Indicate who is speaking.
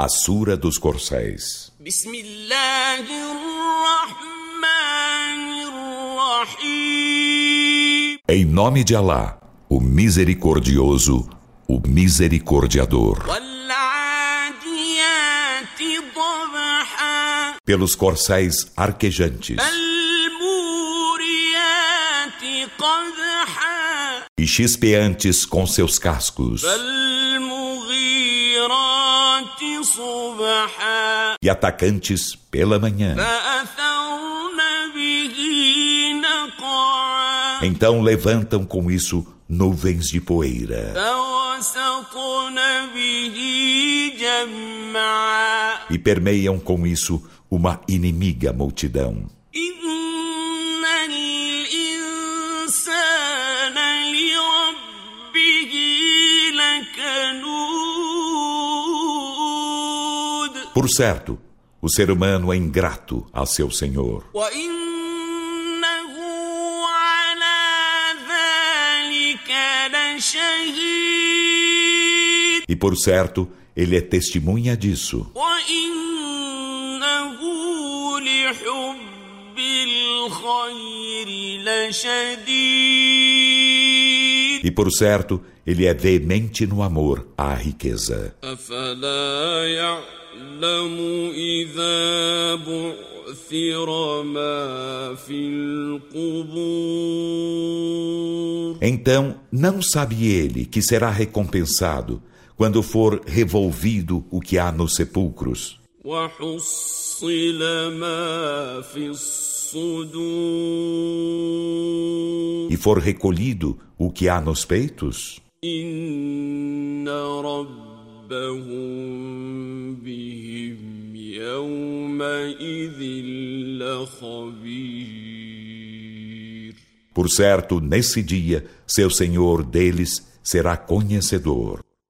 Speaker 1: A Sura dos Corcéis. Em nome de Alá, o Misericordioso, o Misericordiador. Pelos corcéis arquejantes e chispeantes com seus cascos, e atacantes pela manhã. Então levantam com isso nuvens de poeira e permeiam com isso uma inimiga multidão. Por certo, o ser humano é ingrato a seu Senhor. E por certo, ele é testemunha disso. E por certo, ele é veemente no amor à riqueza. Então, não sabe ele que será recompensado quando for revolvido o que há nos sepulcros e for recolhido o que há nos peitos? Por certo, nesse dia, seu Senhor deles será conhecedor.